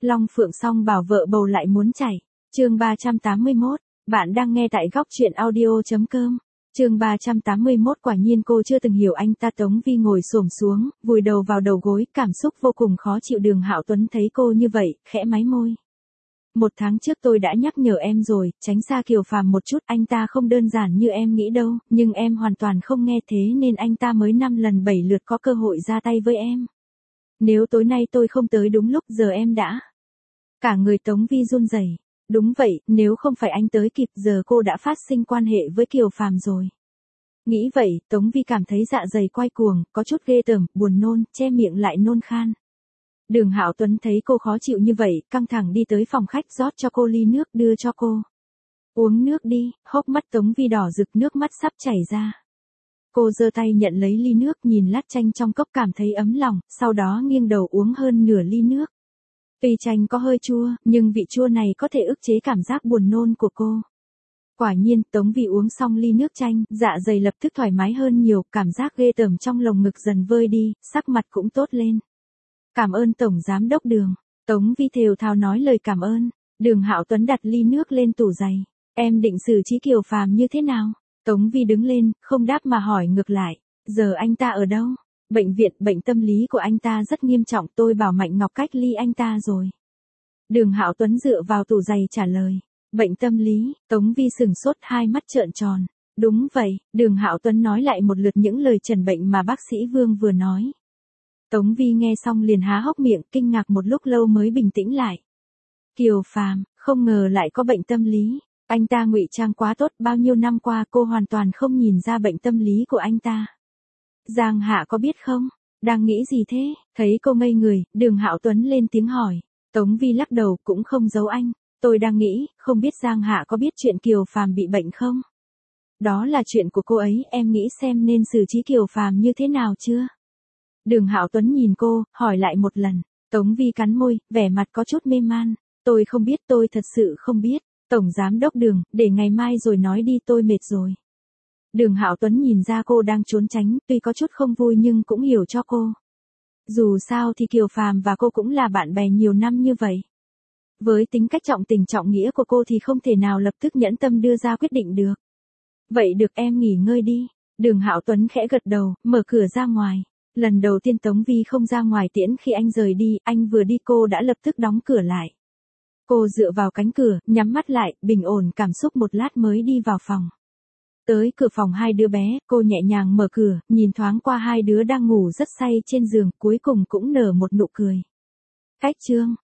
Long Phượng song bảo vợ bầu lại muốn chảy. Chương 381, bạn đang nghe tại góc truyện audio.com. Chương 381 quả nhiên cô chưa từng hiểu anh ta. Tống Vi ngồi xổm xuống, vùi đầu vào đầu gối, cảm xúc vô cùng khó chịu. Đường Hạo Tuấn thấy cô như vậy, khẽ mái môi. 1 tháng trước tôi đã nhắc nhở em rồi, tránh xa Kiều Phàm một chút, anh ta không đơn giản như em nghĩ đâu, nhưng em hoàn toàn không nghe thế nên anh ta mới 5 lần 7 lượt có cơ hội ra tay với em. Nếu tối nay tôi không tới đúng lúc giờ em đã. Cả người Tống Vi run rẩy. Đúng vậy, nếu không phải anh tới kịp giờ cô đã phát sinh quan hệ với Kiều Phàm rồi. Nghĩ vậy, Tống Vi cảm thấy dạ dày quay cuồng, có chút ghê tởm, buồn nôn, che miệng lại nôn khan. Đường Hạo Tuấn thấy cô khó chịu như vậy, căng thẳng đi tới phòng khách rót cho cô ly nước đưa cho cô. Uống nước đi, hốc mắt Tống Vi đỏ rực, nước mắt sắp chảy ra. Cô giơ tay nhận lấy ly nước, nhìn lát chanh trong cốc cảm thấy ấm lòng, sau đó nghiêng đầu uống hơn nửa ly nước. Tuy chanh có hơi chua, nhưng vị chua này có thể ức chế cảm giác buồn nôn của cô. Quả nhiên, Tống Vi uống xong ly nước chanh, dạ dày lập tức thoải mái hơn nhiều, cảm giác ghê tởm trong lồng ngực dần vơi đi, sắc mặt cũng tốt lên. Cảm ơn Tổng Giám Đốc Đường. Tống Vi thều thào nói lời cảm ơn. Đường Hạo Tuấn đặt ly nước lên tủ giày. Em định xử trí Kiều Phàm như thế nào? Tống Vi đứng lên, không đáp mà hỏi ngược lại. Giờ anh ta ở đâu? Bệnh viện, bệnh tâm lý của anh ta rất nghiêm trọng, tôi bảo Mạnh Ngọc cách ly anh ta rồi. Đường Hạo Tuấn dựa vào tủ giày trả lời. Bệnh tâm lý, Tống Vi sừng sốt, hai mắt trợn tròn. Đúng vậy, Đường Hạo Tuấn nói lại một lượt những lời trần bệnh mà bác sĩ Vương vừa nói. Tống Vi nghe xong liền há hốc miệng, kinh ngạc một lúc lâu mới bình tĩnh lại. Kiều Phàm, không ngờ lại có bệnh tâm lý. Anh ta ngụy trang quá tốt, bao nhiêu năm qua cô hoàn toàn không nhìn ra bệnh tâm lý của anh ta. Giang Hạ có biết không? Đang nghĩ gì thế? Thấy cô ngây người, Đường Hạo Tuấn lên tiếng hỏi. Tống Vi lắc đầu, cũng không giấu anh. Tôi đang nghĩ, không biết Giang Hạ có biết chuyện Kiều Phàm bị bệnh không? Đó là chuyện của cô ấy, em nghĩ xem nên xử trí Kiều Phàm như thế nào chưa? Đường Hạo Tuấn nhìn cô, hỏi lại một lần. Tống Vi cắn môi, vẻ mặt có chút mê man. Tôi không biết, tôi thật sự không biết. Tổng Giám Đốc Đường, để ngày mai rồi nói đi, tôi mệt rồi. Đường Hạo Tuấn nhìn ra cô đang trốn tránh, tuy có chút không vui nhưng cũng hiểu cho cô. Dù sao thì Kiều Phàm và cô cũng là bạn bè nhiều năm như vậy. Với tính cách trọng tình trọng nghĩa của cô thì không thể nào lập tức nhẫn tâm đưa ra quyết định được. Vậy được, em nghỉ ngơi đi. Đường Hạo Tuấn khẽ gật đầu, mở cửa ra ngoài. Lần đầu tiên Tống Vi không ra ngoài tiễn khi anh rời đi, anh vừa đi cô đã lập tức đóng cửa lại. Cô dựa vào cánh cửa, nhắm mắt lại, bình ổn cảm xúc một lát mới đi vào phòng. Tới cửa phòng hai đứa bé, cô nhẹ nhàng mở cửa, nhìn thoáng qua hai đứa đang ngủ rất say trên giường, cuối cùng cũng nở một nụ cười. Cách chương